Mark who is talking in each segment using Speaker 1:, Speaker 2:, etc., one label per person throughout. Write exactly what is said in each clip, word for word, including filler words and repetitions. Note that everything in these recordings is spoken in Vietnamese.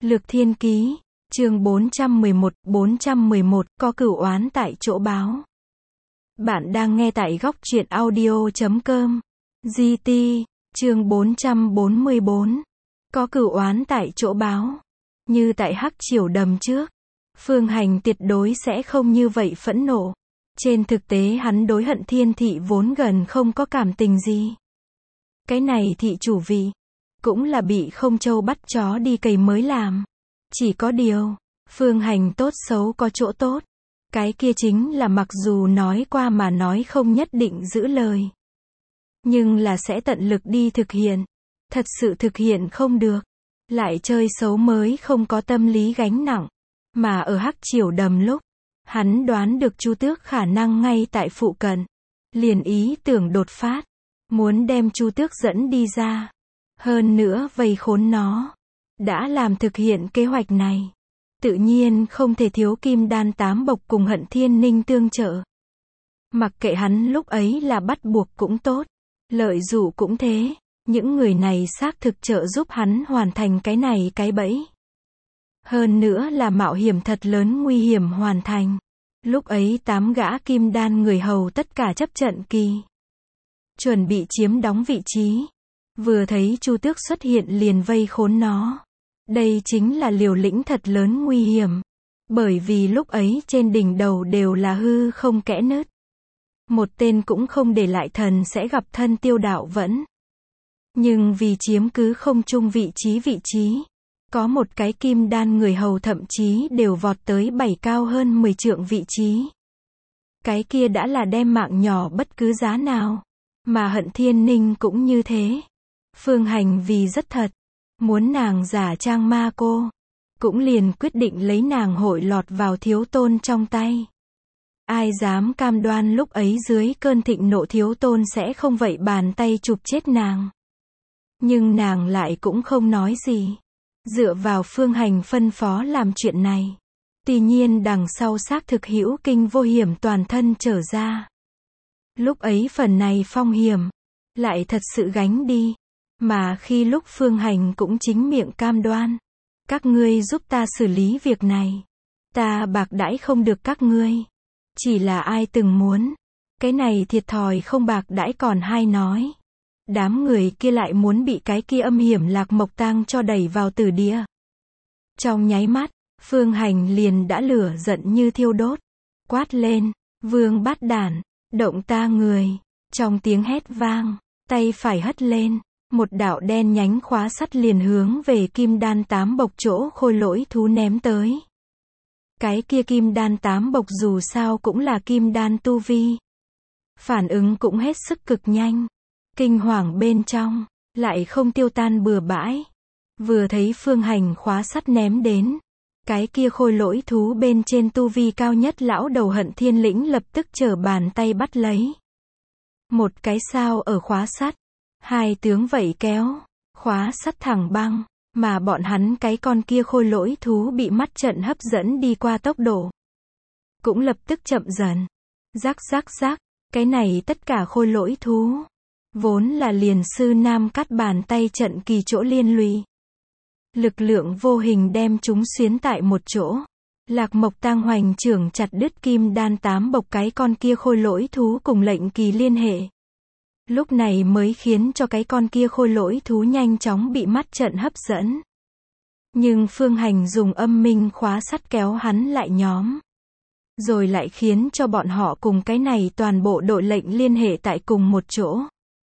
Speaker 1: Lược Thiên Ký, chương bốn trăm mười một, bốn trăm mười một, có cửu oán tại chỗ báo. Bạn đang nghe tại góc truyện audio chấm com. giê tê, chương bốn trăm bốn mươi bốn. Có cửu oán tại chỗ báo. Như tại Hắc Triều đầm trước, Phương Hành tuyệt đối sẽ không như vậy phẫn nộ. Trên thực tế hắn đối Hận Thiên thị vốn gần không có cảm tình gì. Cái này thị chủ vị, cũng là bị không châu bắt chó đi cày mới làm. Chỉ có điều, Phương Hành tốt xấu có chỗ tốt. Cái kia chính là mặc dù nói qua mà nói không nhất định giữ lời. Nhưng là sẽ tận lực đi thực hiện. Thật sự thực hiện không được, lại chơi xấu mới không có tâm lý gánh nặng. Mà ở Hắc Triều đầm lúc, hắn đoán được Chu Tước khả năng ngay tại phụ cận. Liền ý tưởng đột phát, muốn đem Chu Tước dẫn đi ra. Hơn nữa vây khốn nó. Đã làm thực hiện kế hoạch này, tự nhiên không thể thiếu Kim Đan tám bộc cùng Hận Thiên Ninh tương trợ. Mặc kệ hắn lúc ấy là bắt buộc cũng tốt, lợi dụ cũng thế, những người này xác thực trợ giúp hắn hoàn thành cái này cái bẫy. Hơn nữa là mạo hiểm thật lớn nguy hiểm hoàn thành. Lúc ấy tám gã Kim Đan người hầu tất cả chấp trận kỳ, chuẩn bị chiếm đóng vị trí. Vừa thấy Chu Tước xuất hiện liền vây khốn nó. Đây chính là liều lĩnh thật lớn nguy hiểm. Bởi vì lúc ấy trên đỉnh đầu đều là hư không kẽ nứt. Một tên cũng không để lại thần sẽ gặp thân tiêu đạo vẫn. Nhưng vì chiếm cứ không chung vị trí vị trí. Có một cái Kim Đan người hầu thậm chí đều vọt tới bảy cao hơn mười trượng vị trí. Cái kia đã là đem mạng nhỏ bất cứ giá nào. Mà Hận Thiên Ninh cũng như thế. Phương Hành vì rất thật, muốn nàng giả trang ma cô, cũng liền quyết định lấy nàng hội lọt vào Thiếu Tôn trong tay. Ai dám cam đoan lúc ấy dưới cơn thịnh nộ Thiếu Tôn sẽ không vậy bàn tay chụp chết nàng. Nhưng nàng lại cũng không nói gì. Dựa vào Phương Hành phân phó làm chuyện này. Tuy nhiên đằng sau xác thực hữu kinh vô hiểm toàn thân trở ra. Lúc ấy phần này phong hiểm, lại thật sự gánh đi. Mà khi lúc Phương Hành cũng chính miệng cam đoan. Các ngươi giúp ta xử lý việc này. Ta bạc đãi không được các ngươi. Chỉ là ai từng muốn. Cái này thiệt thòi không bạc đãi còn hay nói. Đám người kia lại muốn bị cái kia âm hiểm Lạc Mộc Tang cho đẩy vào tử địa. Trong nháy mắt, Phương Hành liền đã lửa giận như thiêu đốt. Quát lên, Vương Bát Đản, động ta người. Trong tiếng hét vang, tay phải hất lên. Một đạo đen nhánh khóa sắt liền hướng về Kim Đan tám bộc chỗ khôi lỗi thú ném tới. Cái kia Kim Đan tám bộc dù sao cũng là Kim Đan tu vi. Phản ứng cũng hết sức cực nhanh. Kinh hoàng bên trong, lại không tiêu tan bừa bãi. Vừa thấy Phương Hành khóa sắt ném đến. Cái kia khôi lỗi thú bên trên tu vi cao nhất lão đầu Hận Thiên Lĩnh lập tức trở bàn tay bắt lấy. Một cái sao ở khóa sắt. Hai tướng vẩy kéo, khóa sắt thẳng băng, mà bọn hắn cái con kia khôi lỗi thú bị mắt trận hấp dẫn đi qua tốc độ. Cũng lập tức chậm dần. Rắc rắc rắc, cái này tất cả khôi lỗi thú. Vốn là liền sư nam cắt bàn tay trận kỳ chỗ liên lụy. Lực lượng vô hình đem chúng xuyến tại một chỗ. Lạc Mộc Tang hoành trưởng chặt đứt Kim Đan tám bộc cái con kia khôi lỗi thú cùng lệnh kỳ liên hệ. Lúc này mới khiến cho cái con kia khôi lỗi thú nhanh chóng bị mắt trận hấp dẫn. Nhưng Phương Hành dùng âm minh khóa sắt kéo hắn lại nhóm. Rồi lại khiến cho bọn họ cùng cái này toàn bộ đội lệnh liên hệ tại cùng một chỗ.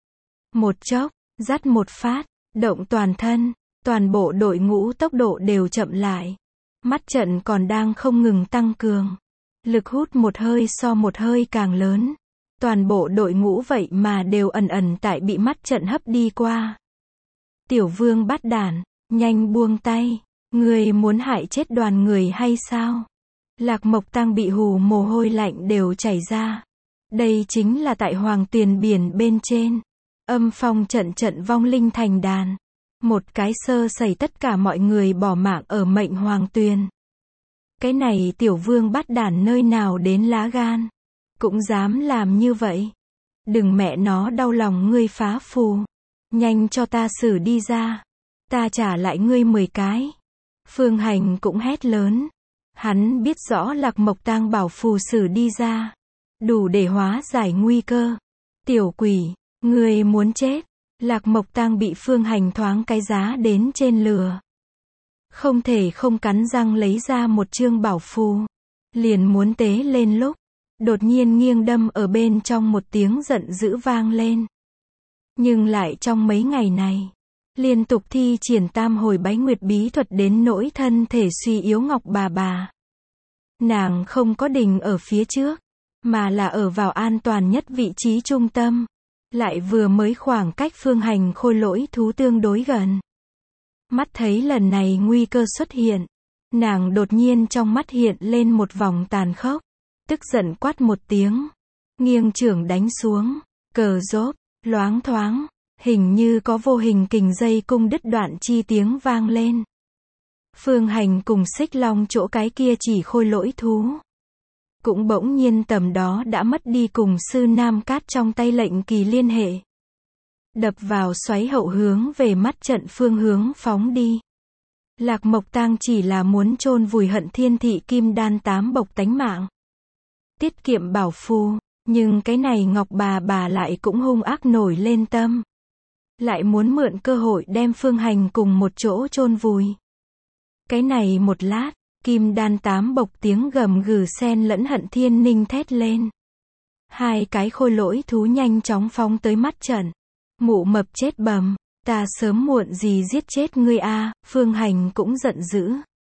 Speaker 1: Một chốc, dắt một phát, động toàn thân, toàn bộ đội ngũ tốc độ đều chậm lại. Mắt trận còn đang không ngừng tăng cường. Lực hút một hơi so một hơi càng lớn. Toàn bộ đội ngũ vậy mà đều ẩn ẩn tại bị mắt trận hấp đi qua. Tiểu Vương Bát Đản, nhanh buông tay. Người muốn hại chết đoàn người hay sao? Lạc Mộc Tang bị hù mồ hôi lạnh đều chảy ra. Đây chính là tại Hoàng Tuyền biển bên trên. Âm phong trận trận vong linh thành đàn. Một cái sơ sẩy tất cả mọi người bỏ mạng ở mệnh Hoàng Tuyền. Cái này Tiểu Vương Bát Đản nơi nào đến lá gan. Cũng dám làm như vậy. Đừng mẹ nó đau lòng ngươi phá phù. Nhanh cho ta xử đi ra. Ta trả lại ngươi mười cái. Phương Hành cũng hét lớn. Hắn biết rõ Lạc Mộc Tang bảo phù sử đi ra, đủ để hóa giải nguy cơ. Tiểu quỷ, ngươi muốn chết. Lạc Mộc Tang bị Phương Hành thoáng cái giá đến trên lửa. Không thể không cắn răng lấy ra một chương bảo phù. Liền muốn tế lên lúc, đột nhiên nghiêng đâm ở bên trong một tiếng giận dữ vang lên. Nhưng lại trong mấy ngày này, liên tục thi triển tam hồi bái nguyệt bí thuật đến nỗi thân thể suy yếu Ngọc bà bà. Nàng không có đình ở phía trước, mà là ở vào an toàn nhất vị trí trung tâm. Lại vừa mới khoảng cách Phương Hành khôi lỗi thú tương đối gần. Mắt thấy lần này nguy cơ xuất hiện, nàng đột nhiên trong mắt hiện lên một vòng tàn khốc, tức giận quát một tiếng, nghiêng chưởng đánh xuống, cờ rốp, loáng thoáng, hình như có vô hình kình dây cung đứt đoạn chi tiếng vang lên. Phương Hành cùng Xích Long chỗ cái kia chỉ khôi lỗi thú, cũng bỗng nhiên tầm đó đã mất đi cùng sư Nam Cát trong tay lệnh kỳ liên hệ. Đập vào xoáy hậu hướng về mắt trận phương hướng phóng đi. Lạc Mộc Tang chỉ là muốn chôn vùi Hận Thiên Thị Kim Đan tám bộc tánh mạng. Tiết kiệm bảo phù, nhưng cái này Ngọc bà bà lại cũng hung ác nổi lên tâm. Lại muốn mượn cơ hội đem Phương Hành cùng một chỗ chôn vùi. Cái này một lát, Kim Đan tám bộc tiếng gầm gừ xen lẫn Hận Thiên Ninh thét lên. Hai cái khôi lỗi thú nhanh chóng phóng tới mắt trận. Mụ mập chết bầm, ta sớm muộn gì giết chết ngươi a. Phương Hành cũng giận dữ,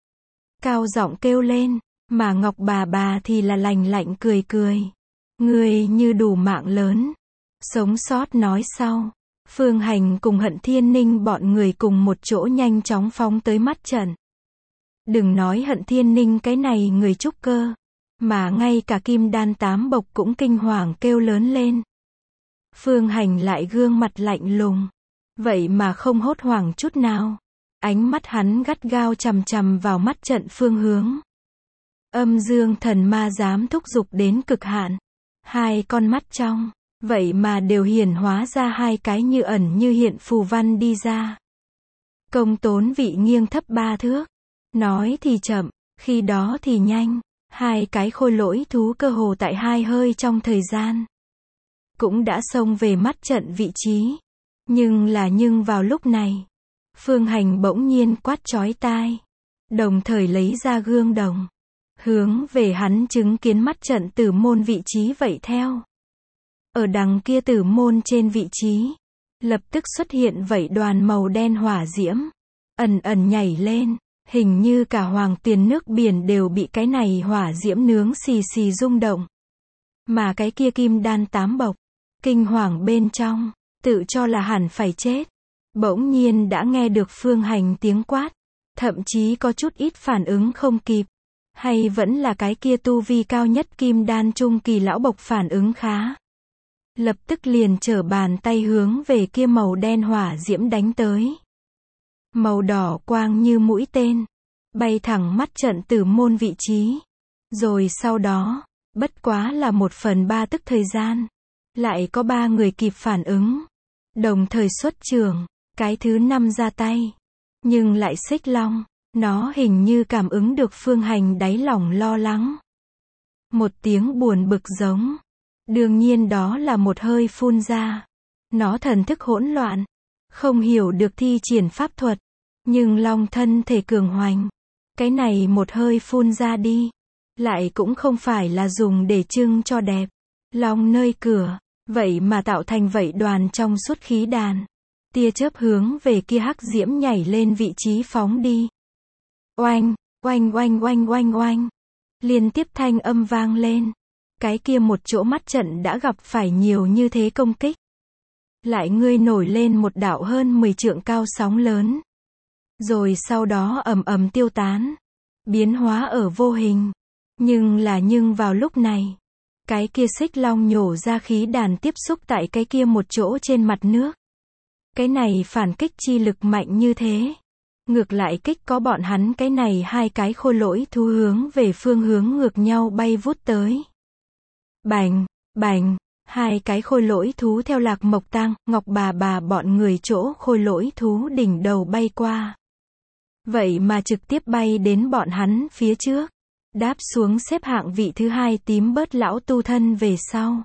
Speaker 1: cao giọng kêu lên, mà Ngọc bà bà thì là lành lạnh cười cười. Ngươi như đủ mạng lớn, sống sót nói sau. Phương Hành cùng Hận Thiên Ninh bọn người cùng một chỗ nhanh chóng phóng tới mắt trận. Đừng nói Hận Thiên Ninh cái này người trúc cơ, mà ngay cả Kim Đan tám bộc cũng kinh hoàng kêu lớn lên. Phương Hành lại gương mặt lạnh lùng, vậy mà không hốt hoảng chút nào. Ánh mắt hắn gắt gao chằm chằm vào mắt trận phương hướng. Âm dương thần ma dám thúc giục đến cực hạn. Hai con mắt trong, vậy mà đều hiển hóa ra hai cái như ẩn như hiện phù văn đi ra. Công tốn vị nghiêng thấp ba thước. Nói thì chậm, khi đó thì nhanh. Hai cái khôi lỗi thú cơ hồ tại hai hơi trong thời gian, cũng đã xông về mắt trận vị trí. Nhưng là nhưng vào lúc này, Phương Hành bỗng nhiên quát chói tai, đồng thời lấy ra gương đồng, hướng về hắn chứng kiến mắt trận tử môn vị trí vậy theo. Ở đằng kia tử môn trên vị trí, lập tức xuất hiện vậy đoàn màu đen hỏa diễm, ẩn ẩn nhảy lên, hình như cả hoàng tiền nước biển đều bị cái này hỏa diễm nướng xì xì rung động. Mà cái kia Kim Đan tám bộc, kinh hoàng bên trong, tự cho là hẳn phải chết, bỗng nhiên đã nghe được Phương Hành tiếng quát, thậm chí có chút ít phản ứng không kịp. Hay vẫn là cái kia tu vi cao nhất Kim Đan trung kỳ lão bộc phản ứng khá. Lập tức liền trở bàn tay hướng về kia màu đen hỏa diễm đánh tới. Màu đỏ quang như mũi tên, bay thẳng mắt trận tử môn vị trí. Rồi sau đó, bất quá là một phần ba tức thời gian, lại có ba người kịp phản ứng, đồng thời xuất trường, cái thứ năm ra tay. Nhưng lại Xích Long, nó hình như cảm ứng được Phương Hành đáy lòng lo lắng. Một tiếng buồn bực giống. Đương nhiên đó là một hơi phun ra. Nó thần thức hỗn loạn, không hiểu được thi triển pháp thuật, nhưng long thân thể cường hoành. Cái này một hơi phun ra đi, lại cũng không phải là dùng để trưng cho đẹp. Long nơi cửa, vậy mà tạo thành vậy đoàn trong suốt khí đàn. Tia chớp hướng về kia hắc diễm nhảy lên vị trí phóng đi. Oanh, oanh oanh oanh oanh oanh. Liên tiếp thanh âm vang lên. Cái kia một chỗ mắt trận đã gặp phải nhiều như thế công kích. Lại ngươi nổi lên một đạo hơn mười trượng cao sóng lớn. Rồi sau đó ầm ầm tiêu tán. Biến hóa ở vô hình. Nhưng là nhưng vào lúc này, cái kia Xích Long nhổ ra khí đàn tiếp xúc tại cái kia một chỗ trên mặt nước. Cái này phản kích chi lực mạnh như thế. Ngược lại kích có bọn hắn cái này hai cái khôi lỗi thú hướng về phương hướng ngược nhau bay vút tới. Bành, bành, hai cái khôi lỗi thú theo Lạc Mộc Tang, Ngọc bà bà bọn người chỗ khôi lỗi thú đỉnh đầu bay qua. Vậy mà trực tiếp bay đến bọn hắn phía trước. Đáp xuống xếp hạng vị thứ hai tím bớt lão tu thân về sau.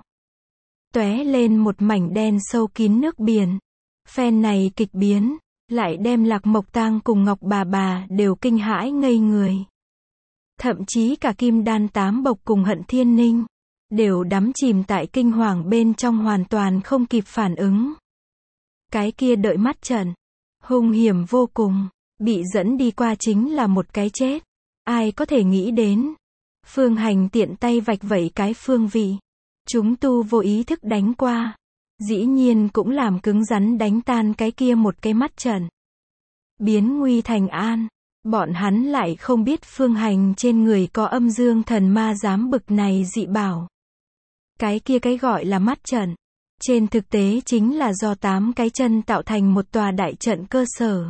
Speaker 1: Tóe lên một mảnh đen sâu kín nước biển. Phen này kịch biến, lại đem Lạc Mộc Tang cùng Ngọc Bà Bà đều kinh hãi ngây người. Thậm chí cả Kim Đan Tám Bộc cùng Hận Thiên Ninh, đều đắm chìm tại kinh hoàng bên trong hoàn toàn không kịp phản ứng. Cái kia đợi mắt trận, hung hiểm vô cùng, bị dẫn đi qua chính là một cái chết. Ai có thể nghĩ đến. Phương Hành tiện tay vạch vẩy cái phương vị. Chúng tu vô ý thức đánh qua. Dĩ nhiên cũng làm cứng rắn đánh tan cái kia một cái mắt trận. Biến nguy thành an. Bọn hắn lại không biết Phương Hành trên người có âm dương thần ma giám bực này dị bảo. Cái kia cái gọi là mắt trận. Trên thực tế chính là do tám cái chân tạo thành một tòa đại trận cơ sở.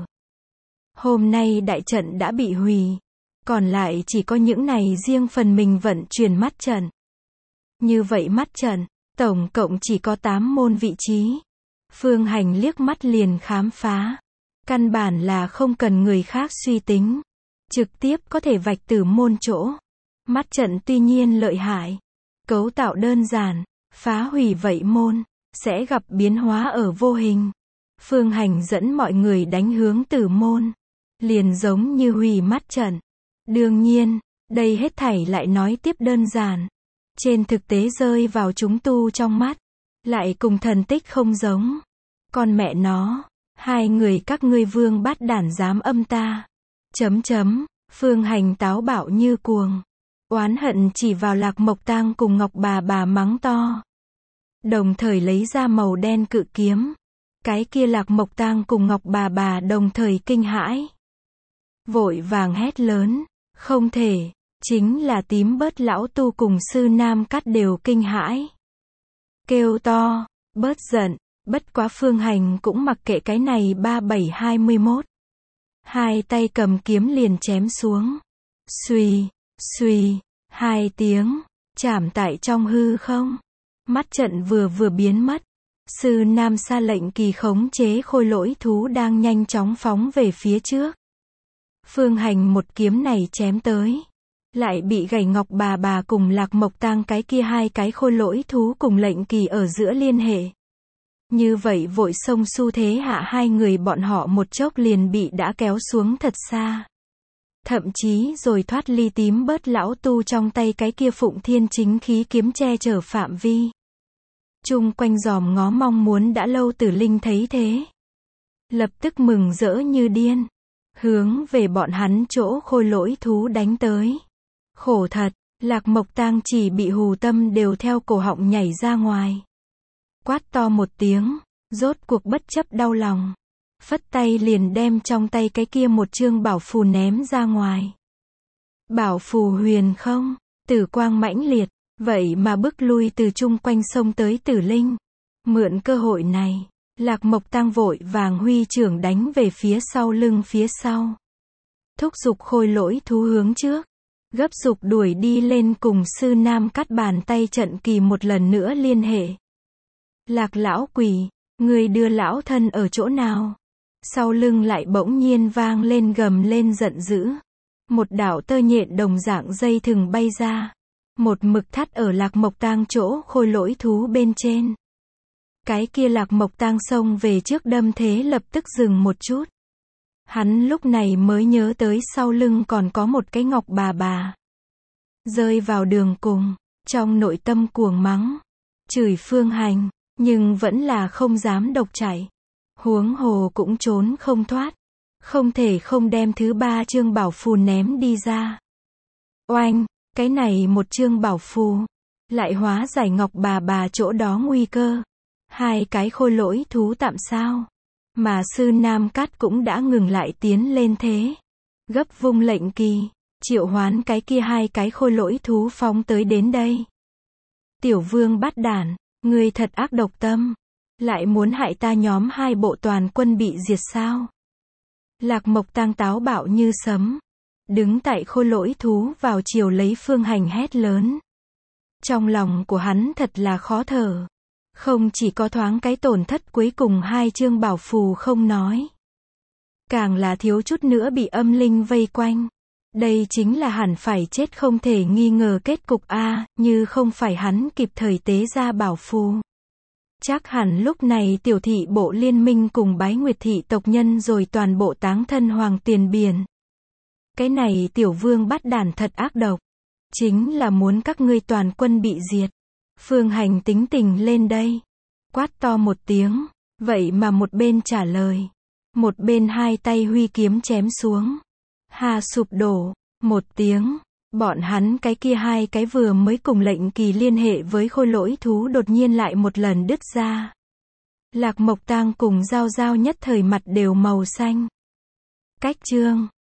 Speaker 1: Hôm nay đại trận đã bị hủy. Còn lại chỉ có những này riêng phần mình vận chuyển mắt trận. Như vậy mắt trận, tổng cộng chỉ có tám môn vị trí. Phương Hành liếc mắt liền khám phá. Căn bản là không cần người khác suy tính. Trực tiếp có thể vạch từ môn chỗ. Mắt trận tuy nhiên lợi hại. Cấu tạo đơn giản. Phá hủy vậy môn. Sẽ gặp biến hóa ở vô hình. Phương Hành dẫn mọi người đánh hướng từ môn. Liền giống như hủy mắt trận. Đương nhiên, đây hết thảy lại nói tiếp đơn giản. Trên thực tế rơi vào chúng tu trong mắt. Lại cùng thần tích không giống. Con mẹ nó. Hai người các ngươi vương bát đản dám âm ta. Chấm chấm. Phương Hành táo bạo như cuồng. Oán hận chỉ vào Lạc Mộc Tang cùng Ngọc Bà Bà mắng to. Đồng thời lấy ra màu đen cự kiếm. Cái kia Lạc Mộc Tang cùng Ngọc Bà Bà đồng thời kinh hãi. Vội vàng hét lớn. Không thể. Chính là tím bớt lão tu cùng sư Nam Cát đều kinh hãi. Kêu to. Bớt giận. Bất quá Phương Hành cũng mặc kệ cái này ba bảy hai mươi mốt. Hai tay cầm kiếm liền chém xuống. Xuy, xuy, hai tiếng, chảm tại trong hư không. Mắt trận vừa vừa biến mất. Sư Nam Sa lệnh kỳ khống chế khôi lỗi thú đang nhanh chóng phóng về phía trước. Phương Hành một kiếm này chém tới. Lại bị gầy Ngọc Bà Bà cùng Lạc Mộc Tang cái kia hai cái khôi lỗi thú cùng lệnh kỳ ở giữa liên hệ. Như vậy vội xông xu thế hạ hai người bọn họ một chốc liền bị đã kéo xuống thật xa. Thậm chí rồi thoát ly tím bớt lão tu trong tay cái kia Phụng Thiên chính khí kiếm che chở phạm vi. Chung quanh giòm ngó mong muốn đã lâu Tử Linh thấy thế. Lập tức mừng rỡ như điên. Hướng về bọn hắn chỗ khôi lỗi thú đánh tới. Khổ thật, Lạc Mộc Tang chỉ bị hù tâm đều theo cổ họng nhảy ra ngoài. Quát to một tiếng, rốt cuộc bất chấp đau lòng. Phất tay liền đem trong tay cái kia một chương bảo phù ném ra ngoài. Bảo phù huyền không, tử quang mãnh liệt, vậy mà bức lui từ chung quanh sông tới Tử Linh. Mượn cơ hội này, Lạc Mộc Tang vội vàng huy trưởng đánh về phía sau lưng phía sau. Thúc giục khôi lỗi thú hướng trước. Gấp giục đuổi đi lên cùng sư Nam Cát bàn tay trận kỳ một lần nữa liên hệ. Lạc lão quỷ, người đưa lão thân ở chỗ nào? Sau lưng lại bỗng nhiên vang lên gầm lên giận dữ. Một đạo tơ nhện đồng dạng dây thừng bay ra. Một mực thắt ở Lạc Mộc Tang chỗ khôi lỗi thú bên trên. Cái kia Lạc Mộc Tang xông về trước đâm thế lập tức dừng một chút. Hắn lúc này mới nhớ tới sau lưng còn có một cái Ngọc Bà Bà. Rơi vào đường cùng, trong nội tâm cuồng mắng. Chửi Phương Hành, nhưng vẫn là không dám độc chạy. Huống hồ cũng trốn không thoát. Không thể không đem thứ ba chương bảo phù ném đi ra. Oanh, cái này một chương bảo phù. Lại hóa giải Ngọc Bà Bà chỗ đó nguy cơ. Hai cái khôi lỗi thú tạm sao. Mà sư Nam Cát cũng đã ngừng lại tiến lên thế. Gấp vung lệnh kỳ, triệu hoán cái kia hai cái khôi lỗi thú phóng tới đến đây. Tiểu vương bát đản, ngươi thật ác độc tâm. Lại muốn hại ta nhóm hai bộ toàn quân bị diệt sao? Lạc Mộc Tang táo bạo như sấm. Đứng tại khôi lỗi thú vào chiều lấy Phương Hành hét lớn. Trong lòng của hắn thật là khó thở. Không chỉ có thoáng cái tổn thất cuối cùng hai chương bảo phù không nói. càng là thiếu chút nữa bị âm linh vây quanh. Đây chính là hẳn phải chết không thể nghi ngờ kết cục a, như không phải hắn kịp thời tế ra bảo phù. Chắc hẳn lúc này tiểu thị bộ liên minh cùng bái nguyệt thị tộc nhân rồi toàn bộ táng thân hoàng tiền biển. Cái này tiểu vương bắt đản thật ác độc. Chính là muốn các ngươi toàn quân bị diệt. Phương Hành tính tình lên đây. Quát to một tiếng. Vậy mà một bên trả lời. Một bên hai tay huy kiếm chém xuống. Hà sụp đổ. Một tiếng. Bọn hắn cái kia hai cái vừa mới cùng lệnh kỳ liên hệ với khôi lỗi thú đột nhiên lại một lần đứt ra. Lạc Mộc Tang cùng Giao Giao nhất thời mặt đều màu xanh. Cách chương.